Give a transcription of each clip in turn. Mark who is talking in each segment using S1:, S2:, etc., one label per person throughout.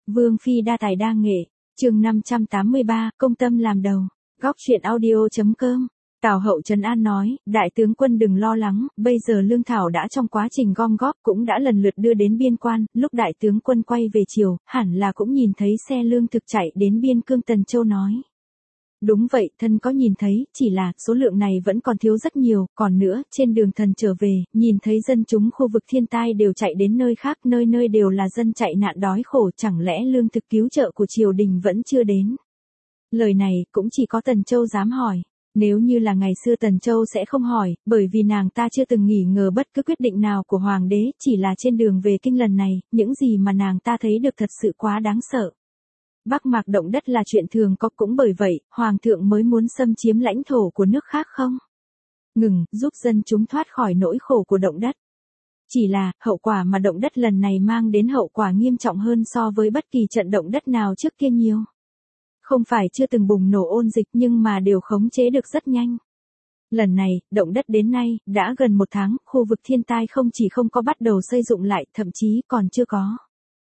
S1: Vương Phi đa tài đa nghệ, chương 583, công tâm làm đầu, góc truyện audio.com. Tào Hậu trấn an nói, đại tướng quân đừng lo lắng, bây giờ lương thảo đã trong quá trình gom góp cũng đã lần lượt đưa đến biên quan, lúc đại tướng quân quay về chiều, hẳn là cũng nhìn thấy xe lương thực chạy đến biên cương. Tần Châu nói. Đúng vậy, thân có nhìn thấy, chỉ là số lượng này vẫn còn thiếu rất nhiều, còn nữa, trên đường thần trở về, nhìn thấy dân chúng khu vực thiên tai đều chạy đến nơi khác, nơi nơi đều là dân chạy nạn đói khổ, chẳng lẽ lương thực cứu trợ của triều đình vẫn chưa đến. Lời này cũng chỉ có Tần Châu dám hỏi. Nếu như là ngày xưa Tần Châu sẽ không hỏi, bởi vì nàng ta chưa từng nghi ngờ bất cứ quyết định nào của hoàng đế, chỉ là trên đường về kinh lần này, những gì mà nàng ta thấy được thật sự quá đáng sợ. Bắc Mạc động đất là chuyện thường có, cũng bởi vậy, hoàng thượng mới muốn xâm chiếm lãnh thổ của nước khác không? Ngừng, giúp dân chúng thoát khỏi nỗi khổ của động đất. Chỉ là, hậu quả mà động đất lần này mang đến hậu quả nghiêm trọng hơn so với bất kỳ trận động đất nào trước kia nhiều. Không phải chưa từng bùng nổ ôn dịch nhưng mà đều khống chế được rất nhanh. Lần này, động đất đến nay, đã gần 1 tháng, khu vực thiên tai không chỉ không có bắt đầu xây dựng lại, thậm chí còn chưa có.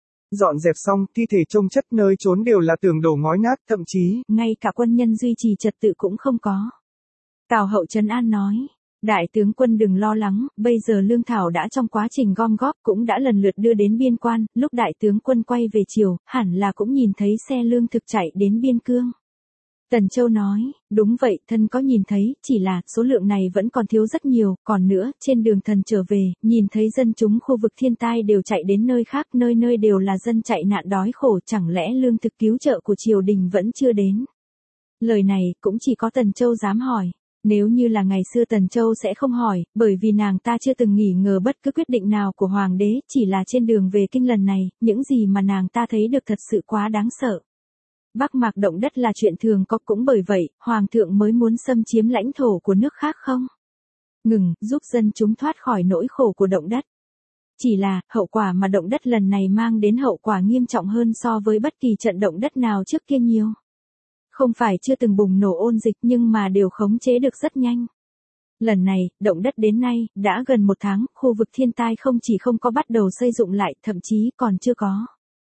S2: Dọn dẹp xong, thi thể chồng chất nơi trốn đều là tường đổ ngói nát, thậm chí,
S1: ngay cả quân nhân duy trì trật tự cũng không có. Tào Hậu trấn an nói. Đại tướng quân đừng lo lắng, bây giờ lương thảo đã trong quá trình gom góp cũng đã lần lượt đưa đến biên quan, lúc đại tướng quân quay về chiều, hẳn là cũng nhìn thấy xe lương thực chạy đến biên cương. Tần Châu nói, đúng vậy, thân có nhìn thấy, chỉ là số lượng này vẫn còn thiếu rất nhiều, còn nữa, trên đường thần trở về, nhìn thấy dân chúng khu vực thiên tai đều chạy đến nơi khác, nơi nơi đều là dân chạy nạn đói khổ, chẳng lẽ lương thực cứu trợ của triều đình vẫn chưa đến. Lời này cũng chỉ có Tần Châu dám hỏi. Nếu như là ngày xưa Tần Châu sẽ không hỏi, bởi vì nàng ta chưa từng nghi ngờ bất cứ quyết định nào của hoàng đế, chỉ là trên đường về kinh lần này, những gì mà nàng ta thấy được thật sự quá đáng sợ. Bắc Mạc động đất là chuyện thường có, cũng bởi vậy, hoàng thượng mới muốn xâm chiếm lãnh thổ của nước khác không? Ngừng, giúp dân chúng thoát khỏi nỗi khổ của động đất. Chỉ là, hậu quả mà động đất lần này mang đến hậu quả nghiêm trọng hơn so với bất kỳ trận động đất nào trước kia nhiều. Không phải chưa từng bùng nổ ôn dịch nhưng mà đều khống chế được rất nhanh. Lần này, động đất đến nay, đã gần 1 tháng, khu vực thiên tai không chỉ không có bắt đầu xây dựng lại, thậm chí còn chưa có.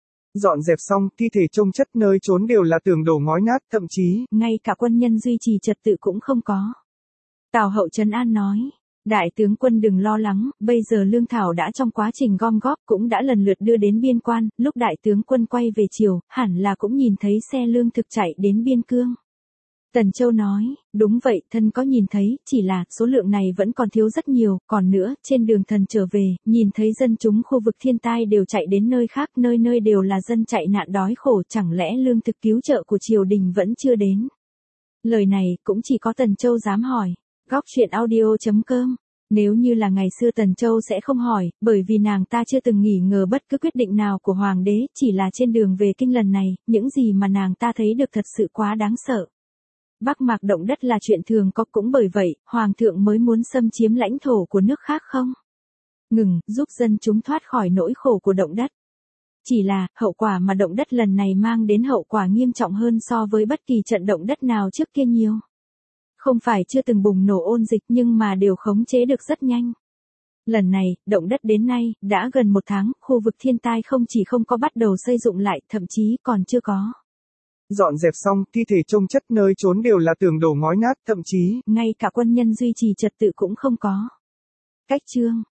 S2: Dọn dẹp xong, thi thể chồng chất nơi trốn đều là tường đổ ngói nát, thậm chí,
S1: ngay cả quân nhân duy trì trật tự cũng không có. Tào Hậu trấn an nói. Đại tướng quân đừng lo lắng, bây giờ lương thảo đã trong quá trình gom góp cũng đã lần lượt đưa đến biên quan, lúc đại tướng quân quay về chiều, hẳn là cũng nhìn thấy xe lương thực chạy đến biên cương. Tần Châu nói, đúng vậy, thân có nhìn thấy, chỉ là số lượng này vẫn còn thiếu rất nhiều, còn nữa, trên đường thần trở về, nhìn thấy dân chúng khu vực thiên tai đều chạy đến nơi khác, nơi nơi đều là dân chạy nạn đói khổ, chẳng lẽ lương thực cứu trợ của triều đình vẫn chưa đến. Lời này cũng chỉ có Tần Châu dám hỏi. Góc truyện audio.com. Nếu như là ngày xưa Tần Châu sẽ không hỏi, bởi vì nàng ta chưa từng nghi ngờ bất cứ quyết định nào của hoàng đế, chỉ là trên đường về kinh lần này, những gì mà nàng ta thấy được thật sự quá đáng sợ. Bắc Mạc động đất là chuyện thường có, cũng bởi vậy, hoàng thượng mới muốn xâm chiếm lãnh thổ của nước khác không? Ngừng, giúp dân chúng thoát khỏi nỗi khổ của động đất. Chỉ là, hậu quả mà động đất lần này mang đến hậu quả nghiêm trọng hơn so với bất kỳ trận động đất nào trước kia nhiều. Không phải chưa từng bùng nổ ôn dịch nhưng mà đều khống chế được rất nhanh. Lần này, động đất đến nay, đã gần 1 tháng, khu vực thiên tai không chỉ không có bắt đầu xây dựng lại, thậm chí còn chưa có.
S2: Dọn dẹp xong, thi thể chồng chất nơi trốn đều là tường đổ ngói nát, thậm chí,
S1: ngay cả quân nhân duy trì trật tự cũng không có. Cách chương